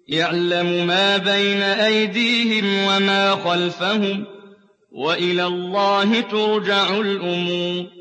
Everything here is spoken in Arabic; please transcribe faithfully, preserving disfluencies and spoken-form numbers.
يَعْلَمُ مَا بَيْنَ أَيْدِيهِمْ وَمَا خَلْفَهُمْ ۗ وَإِلَى اللَّهِ تُرْجَعُ الْأُمُورُ